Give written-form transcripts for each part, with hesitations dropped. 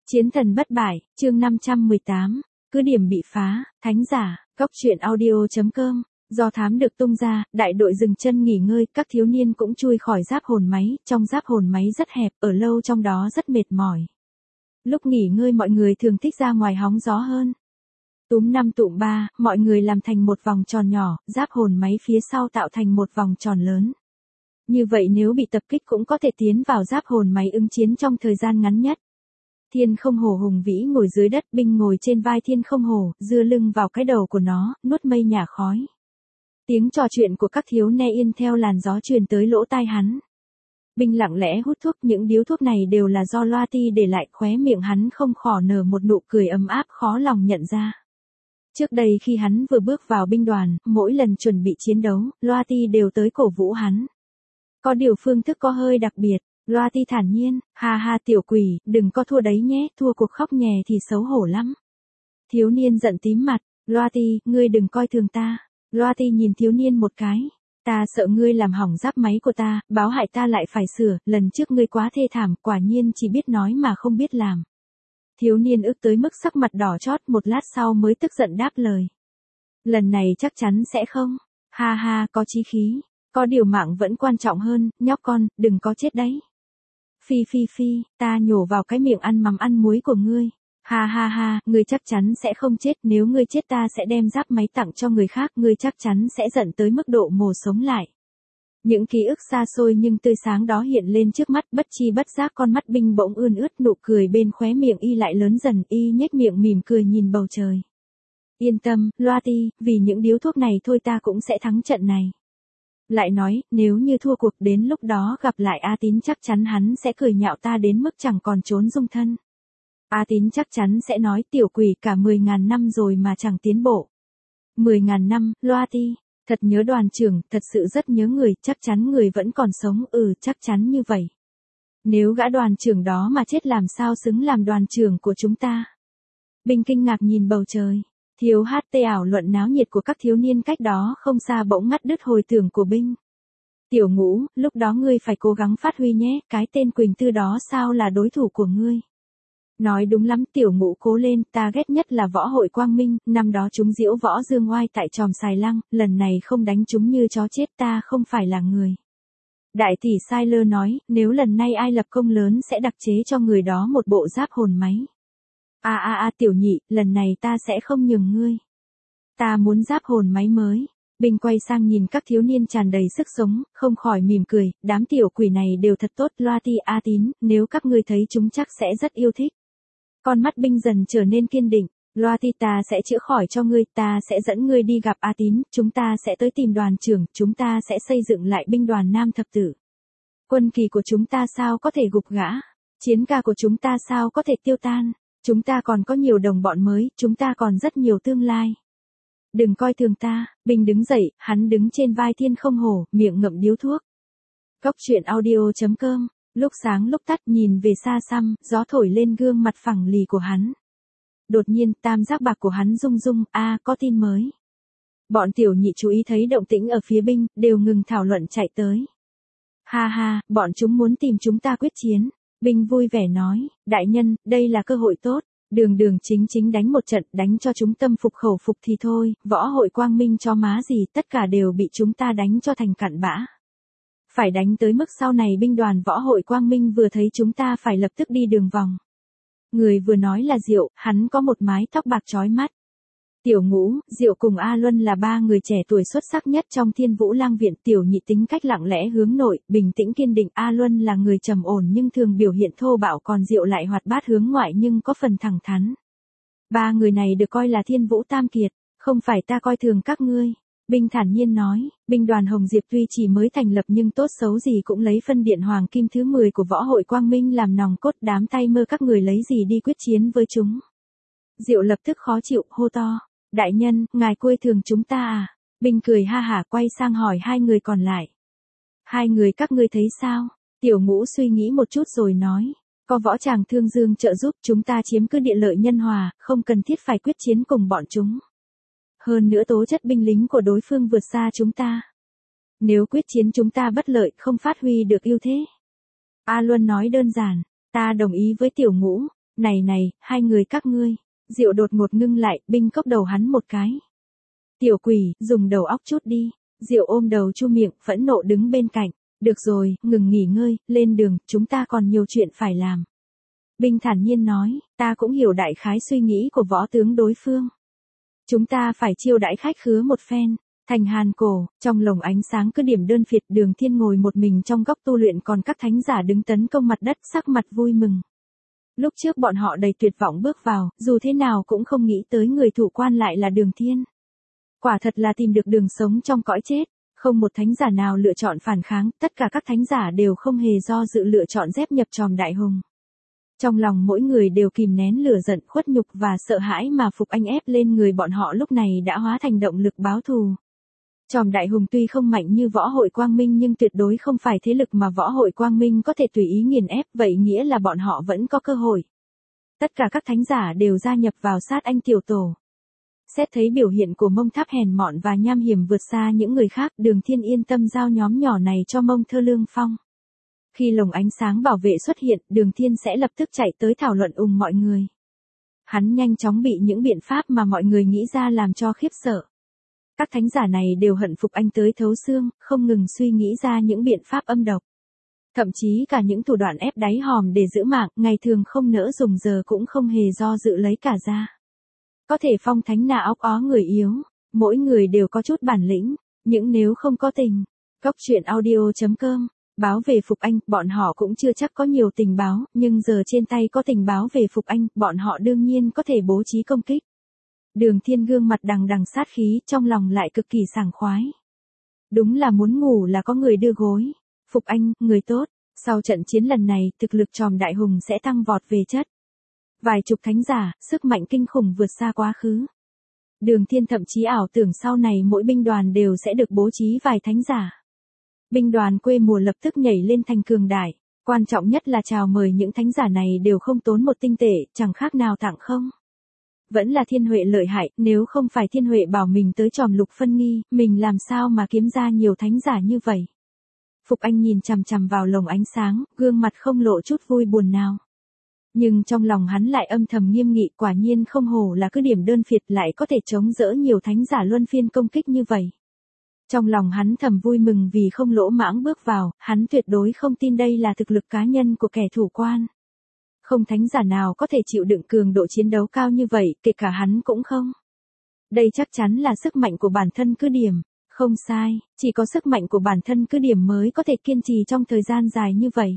Chiến thần bất bại, chương 518, cứ điểm bị phá, thánh giả, góc truyện audio.com, do thám được tung ra, đại đội dừng chân nghỉ ngơi, các thiếu niên cũng chui khỏi giáp hồn máy, trong giáp hồn máy rất hẹp, ở lâu trong đó rất mệt mỏi. Lúc nghỉ ngơi mọi người thường thích ra ngoài hóng gió hơn. Túm 5 tụm 3, mọi người làm thành một vòng tròn nhỏ, giáp hồn máy phía sau tạo thành một vòng tròn lớn. Như vậy nếu bị tập kích cũng có thể tiến vào giáp hồn máy ứng chiến trong thời gian ngắn nhất. Thiên không hổ hùng vĩ ngồi dưới đất, binh ngồi trên vai thiên không hổ, dưa lưng vào cái đầu của nó, nuốt mây nhả khói. Tiếng trò chuyện của các thiếu ne yên theo làn gió truyền tới lỗ tai hắn. Binh lặng lẽ hút thuốc, những điếu thuốc này đều là do Loa Ti để lại, khóe miệng hắn không khỏi nở một nụ cười ấm áp khó lòng nhận ra. Trước đây khi hắn vừa bước vào binh đoàn, mỗi lần chuẩn bị chiến đấu, Loa Ti đều tới cổ vũ hắn. Có điều phương thức có hơi đặc biệt. Loa Ti thản nhiên, ha ha tiểu quỷ, đừng có thua đấy nhé, thua cuộc khóc nhè thì xấu hổ lắm. Thiếu niên giận tím mặt, Loa Ti, ngươi đừng coi thường ta. Loa Ti nhìn thiếu niên một cái, ta sợ ngươi làm hỏng giáp máy của ta, báo hại ta lại phải sửa, lần trước ngươi quá thê thảm, quả nhiên chỉ biết nói mà không biết làm. Thiếu niên ức tới mức sắc mặt đỏ chót, một lát sau mới tức giận đáp lời. Lần này chắc chắn sẽ không, ha ha, có chí khí, có điều mạng vẫn quan trọng hơn, nhóc con, đừng có chết đấy. Phi phi phi, ta nhổ vào cái miệng ăn mắm ăn muối của ngươi. Ha ha ha, ngươi chắc chắn sẽ không chết, nếu ngươi chết ta sẽ đem giáp máy tặng cho người khác, ngươi chắc chắn sẽ giận tới mức độ mồ sống lại. Những ký ức xa xôi nhưng tươi sáng đó hiện lên trước mắt, bất chi bất giác con mắt binh bỗng ươn ướt, nụ cười bên khóe miệng y lại lớn dần, y nhếch miệng mỉm cười nhìn bầu trời. Yên tâm, Loa Ti, vì những điếu thuốc này thôi ta cũng sẽ thắng trận này. Lại nói, nếu như thua cuộc đến lúc đó gặp lại A Tín chắc chắn hắn sẽ cười nhạo ta đến mức chẳng còn trốn dung thân. A Tín chắc chắn sẽ nói tiểu quỷ cả 10.000 năm rồi mà chẳng tiến bộ. 10.000 năm, Loa Ti, thật nhớ đoàn trưởng, thật sự rất nhớ người, chắc chắn người vẫn còn sống, chắc chắn như vậy. Nếu gã đoàn trưởng đó mà chết làm sao xứng làm đoàn trưởng của chúng ta. Binh kinh ngạc nhìn bầu trời. Thiếu hát tê ảo luận náo nhiệt của các thiếu niên cách đó không xa bỗng ngắt đứt hồi tưởng của binh. Tiểu Ngũ, lúc đó ngươi phải cố gắng phát huy nhé, cái tên Quỳnh Tư đó sao là đối thủ của ngươi. Nói đúng lắm Tiểu Ngũ cố lên, ta ghét nhất là võ hội Quang Minh, năm đó chúng diễu võ dương oai tại Tròm Xài Lăng, lần này không đánh chúng như chó chết ta không phải là người. Đại tỷ Sai Lơ nói, nếu lần này ai lập công lớn sẽ đặc chế cho người đó một bộ giáp hồn máy. Tiểu nhị, lần này ta sẽ không nhường ngươi. Ta muốn giáp hồn máy mới. Binh quay sang nhìn các thiếu niên tràn đầy sức sống, không khỏi mỉm cười, đám tiểu quỷ này đều thật tốt, Loa Ti A Tín, nếu các ngươi thấy chúng chắc sẽ rất yêu thích. Con mắt binh dần trở nên kiên định, Loa Ti ta sẽ chữa khỏi cho ngươi, ta sẽ dẫn ngươi đi gặp A Tín, chúng ta sẽ tới tìm đoàn trưởng, chúng ta sẽ xây dựng lại binh đoàn Nam Thập Tử. Quân kỳ của chúng ta sao có thể gục gã, chiến ca của chúng ta sao có thể tiêu tan. Chúng ta còn có nhiều đồng bọn mới, chúng ta còn rất nhiều tương lai. Đừng coi thường ta, Binh đứng dậy, hắn đứng trên vai thiên không hổ, miệng ngậm điếu thuốc. Góc truyện audio.com, lúc sáng lúc tắt nhìn về xa xăm, gió thổi lên gương mặt phẳng lì của hắn. Đột nhiên, tam giác bạc của hắn rung rung, có tin mới. Bọn tiểu nhị chú ý thấy động tĩnh ở phía binh, đều ngừng thảo luận chạy tới. Ha ha, bọn chúng muốn tìm chúng ta quyết chiến. Binh vui vẻ nói, đại nhân, đây là cơ hội tốt, đường chính đánh một trận, đánh cho chúng tâm phục khẩu phục thì thôi, võ hội Quang Minh cho má gì, tất cả đều bị chúng ta đánh cho thành cặn bã. Phải đánh tới mức sau này binh đoàn võ hội Quang Minh vừa thấy chúng ta phải lập tức đi đường vòng. Người vừa nói là Diệu, hắn có một mái tóc bạc chói mắt. Tiểu Ngũ, Diệu cùng A Luân là ba người trẻ tuổi xuất sắc nhất trong Thiên Vũ Lang viện, tiểu nhị tính cách lặng lẽ hướng nội, bình tĩnh kiên định, A Luân là người trầm ổn nhưng thường biểu hiện thô bạo, còn Diệu lại hoạt bát hướng ngoại nhưng có phần thẳng thắn. Ba người này được coi là Thiên Vũ Tam Kiệt, không phải ta coi thường các ngươi. Binh thản nhiên nói, binh đoàn Hồng Diệp tuy chỉ mới thành lập nhưng tốt xấu gì cũng lấy phân điện Hoàng Kim thứ 10 của võ hội Quang Minh làm nòng cốt, đám tay mơ các người lấy gì đi quyết chiến với chúng. Diệu lập tức khó chịu, hô to. Đại nhân, ngài coi thường chúng ta à? Binh cười ha hả quay sang hỏi hai người còn lại. Hai người các ngươi thấy sao? Tiểu Ngũ suy nghĩ một chút rồi nói. Có võ tràng Thương Dương trợ giúp chúng ta chiếm cứ địa lợi nhân hòa, không cần thiết phải quyết chiến cùng bọn chúng. Hơn nữa tố chất binh lính của đối phương vượt xa chúng ta. Nếu quyết chiến chúng ta bất lợi không phát huy được ưu thế. A Luân nói đơn giản, ta đồng ý với Tiểu Ngũ. Này, hai người các ngươi. Diệu đột ngột ngưng lại, binh cốc đầu hắn một cái. Tiểu quỷ, dùng đầu óc chút đi. Diệu ôm đầu chu miệng, phẫn nộ đứng bên cạnh. Được rồi, ngừng nghỉ ngơi, lên đường, chúng ta còn nhiều chuyện phải làm. Binh thản nhiên nói, ta cũng hiểu đại khái suy nghĩ của võ tướng đối phương. Chúng ta phải chiêu đãi khách khứa một phen. Thành Hàn Cổ, trong lồng ánh sáng cứ điểm đơn phiệt, Đường Thiên ngồi một mình trong góc tu luyện, còn các thánh giả đứng tấn công mặt đất, sắc mặt vui mừng. Lúc trước bọn họ đầy tuyệt vọng bước vào, dù thế nào cũng không nghĩ tới người thủ quan lại là Đường Thiên. Quả thật là tìm được đường sống trong cõi chết, không một thánh giả nào lựa chọn phản kháng, tất cả các thánh giả đều không hề do dự lựa chọn dép nhập tròm đại hùng. Trong lòng mỗi người đều kìm nén lửa giận, khuất nhục và sợ hãi mà Phục Anh ép lên người bọn họ lúc này đã hóa thành động lực báo thù. Tròm đại hùng tuy không mạnh như võ hội Quang Minh nhưng tuyệt đối không phải thế lực mà võ hội Quang Minh có thể tùy ý nghiền ép, vậy nghĩa là bọn họ vẫn có cơ hội. Tất cả các thánh giả đều gia nhập vào sát anh tiểu tổ. Xét thấy biểu hiện của Mông Tháp hèn mọn và nham hiểm vượt xa những người khác, Đường Thiên yên tâm giao nhóm nhỏ này cho Mông Thơ Lương Phong. Khi lồng ánh sáng bảo vệ xuất hiện, Đường Thiên sẽ lập tức chạy tới thảo luận mọi người. Hắn nhanh chóng bị những biện pháp mà mọi người nghĩ ra làm cho khiếp sợ. Các thánh giả này đều hận Phục Anh tới thấu xương, không ngừng suy nghĩ ra những biện pháp âm độc. Thậm chí cả những thủ đoạn ép đáy hòm để giữ mạng, ngày thường không nỡ dùng giờ cũng không hề do dự lấy cả ra. Có thể phong thánh nà óc ó người yếu, mỗi người đều có chút bản lĩnh, những nếu không có tình. Góc truyện audio.com, báo về Phục Anh, bọn họ cũng chưa chắc có nhiều tình báo, nhưng giờ trên tay có tình báo về Phục Anh, bọn họ đương nhiên có thể bố trí công kích. Đường Thiên gương mặt đằng đằng sát khí, trong lòng lại cực kỳ sảng khoái. Đúng là muốn ngủ là có người đưa gối. Phục Anh, người tốt, sau trận chiến lần này, thực lực tròm đại hùng sẽ tăng vọt về chất. Vài chục thánh giả, sức mạnh kinh khủng vượt xa quá khứ. Đường Thiên thậm chí ảo tưởng sau này mỗi binh đoàn đều sẽ được bố trí vài thánh giả. Binh đoàn quê mùa lập tức nhảy lên thành cường đại, quan trọng nhất là chào mời những thánh giả này đều không tốn một tinh tệ, chẳng khác nào tặng không. Vẫn là Thiên Huệ lợi hại, nếu không phải Thiên Huệ bảo mình tới tròm Lục Phân Nghi, mình làm sao mà kiếm ra nhiều thánh giả như vậy. Phục Anh nhìn chằm chằm vào lồng ánh sáng, gương mặt không lộ chút vui buồn nào. Nhưng trong lòng hắn lại âm thầm nghiêm nghị, quả nhiên không hổ là cứ điểm đơn phiệt lại có thể chống đỡ nhiều thánh giả luân phiên công kích như vậy. Trong lòng hắn thầm vui mừng vì không lỗ mãng bước vào, hắn tuyệt đối không tin đây là thực lực cá nhân của kẻ thủ quan. Không thánh giả nào có thể chịu đựng cường độ chiến đấu cao như vậy, kể cả hắn cũng không. Đây chắc chắn là sức mạnh của bản thân cứ điểm. Không sai, chỉ có sức mạnh của bản thân cứ điểm mới có thể kiên trì trong thời gian dài như vậy.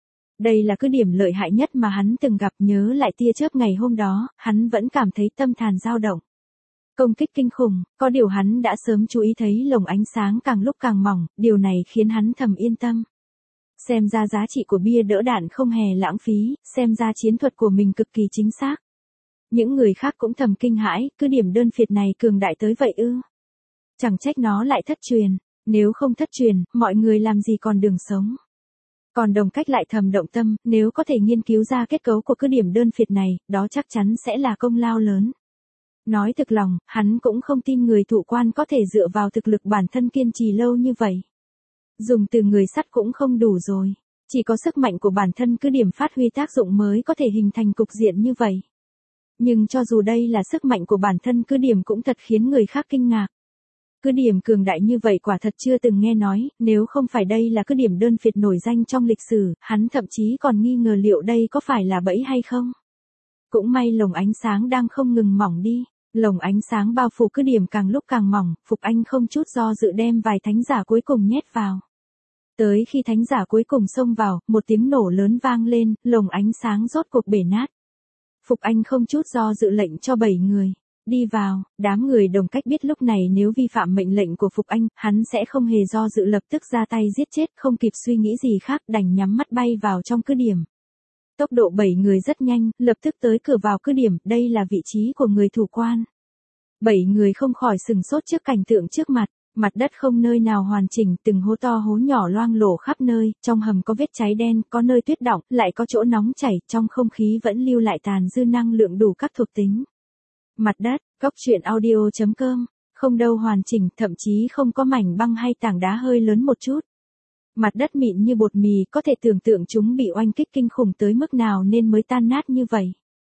Đây là cứ điểm lợi hại nhất mà hắn từng gặp, nhớ lại tia chớp ngày hôm đó, hắn vẫn cảm thấy tâm thàn dao động. Công kích kinh khủng, có điều hắn đã sớm chú ý thấy lồng ánh sáng càng lúc càng mỏng, điều này khiến hắn thầm yên tâm. Xem ra giá trị của bia đỡ đạn không hề lãng phí, xem ra chiến thuật của mình cực kỳ chính xác. Những người khác cũng thầm kinh hãi, cứ điểm đơn phiệt này cường đại tới vậy ư. Chẳng trách nó lại thất truyền, nếu không thất truyền, mọi người làm gì còn đường sống. Còn Đồng Cách lại thầm động tâm, nếu có thể nghiên cứu ra kết cấu của cứ điểm đơn phiệt này, đó chắc chắn sẽ là công lao lớn. Nói thực lòng, hắn cũng không tin người thủ quan có thể dựa vào thực lực bản thân kiên trì lâu như vậy. Dùng từ người sắt cũng không đủ rồi, chỉ có sức mạnh của bản thân cứ điểm phát huy tác dụng mới có thể hình thành cục diện như vậy. Nhưng cho dù đây là sức mạnh của bản thân cứ điểm cũng thật khiến người khác kinh ngạc. Cứ điểm cường đại như vậy quả thật chưa từng nghe nói, nếu không phải đây là cứ điểm đơn phiệt nổi danh trong lịch sử, hắn thậm chí còn nghi ngờ liệu đây có phải là bẫy hay không. Cũng may lồng ánh sáng đang không ngừng mỏng đi, lồng ánh sáng bao phủ cứ điểm càng lúc càng mỏng, Phục Anh không chút do dự đem vài thánh giả cuối cùng nhét vào. Tới khi thánh giả cuối cùng xông vào, một tiếng nổ lớn vang lên, lồng ánh sáng rốt cuộc bể nát. Phục Anh không chút do dự lệnh cho 7 người. Đi vào, đám người Đồng Cách biết lúc này nếu vi phạm mệnh lệnh của Phục Anh, hắn sẽ không hề do dự lập tức ra tay giết chết, không kịp suy nghĩ gì khác đành nhắm mắt bay vào trong cứ điểm. Tốc độ 7 người rất nhanh, lập tức tới cửa vào cứ điểm, đây là vị trí của người thủ quan. 7 người không khỏi sừng sốt trước cảnh tượng trước mặt. Mặt đất không nơi nào hoàn chỉnh, từng hố to hố nhỏ loang lổ khắp nơi, trong hầm có vết cháy đen, có nơi tuyết đọng, lại có chỗ nóng chảy, trong không khí vẫn lưu lại tàn dư năng lượng đủ các thuộc tính. Mặt đất, góc truyện audio.com, không đâu hoàn chỉnh, thậm chí không có mảnh băng hay tảng đá hơi lớn một chút. Mặt đất mịn như bột mì, có thể tưởng tượng chúng bị oanh kích kinh khủng tới mức nào nên mới tan nát như vậy.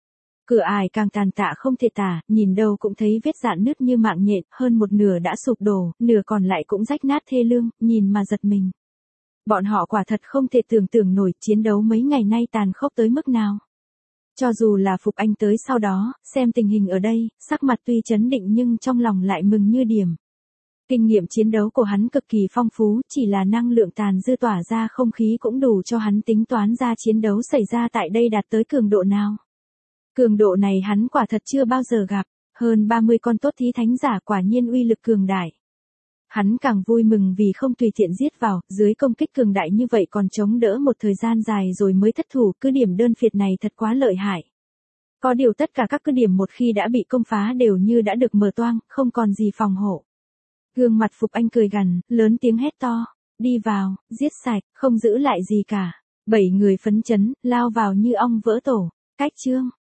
Cửa ải càng tàn tạ không thể tả, nhìn đâu cũng thấy vết rạn nứt như mạng nhện, hơn một nửa đã sụp đổ, nửa còn lại cũng rách nát thê lương, nhìn mà giật mình. Bọn họ quả thật không thể tưởng tượng nổi chiến đấu mấy ngày nay tàn khốc tới mức nào. Cho dù là Phục Anh tới sau đó, xem tình hình ở đây, sắc mặt tuy chấn định nhưng trong lòng lại mừng như điềm. Kinh nghiệm chiến đấu của hắn cực kỳ phong phú, chỉ là năng lượng tàn dư tỏa ra không khí cũng đủ cho hắn tính toán ra chiến đấu xảy ra tại đây đạt tới cường độ nào. Cường độ này hắn quả thật chưa bao giờ gặp, hơn 30 con tốt thí thánh giả quả nhiên uy lực cường đại. Hắn càng vui mừng vì không tùy tiện giết vào, dưới công kích cường đại như vậy còn chống đỡ một thời gian dài rồi mới thất thủ, cứ điểm đơn phiệt này thật quá lợi hại. Có điều tất cả các cứ điểm một khi đã bị công phá đều như đã được mở toang, không còn gì phòng hộ. Gương mặt Phục Anh cười gằn, lớn tiếng hét to, đi vào, giết sạch, không giữ lại gì cả. 7 người phấn chấn, lao vào như ong vỡ tổ. Cách chương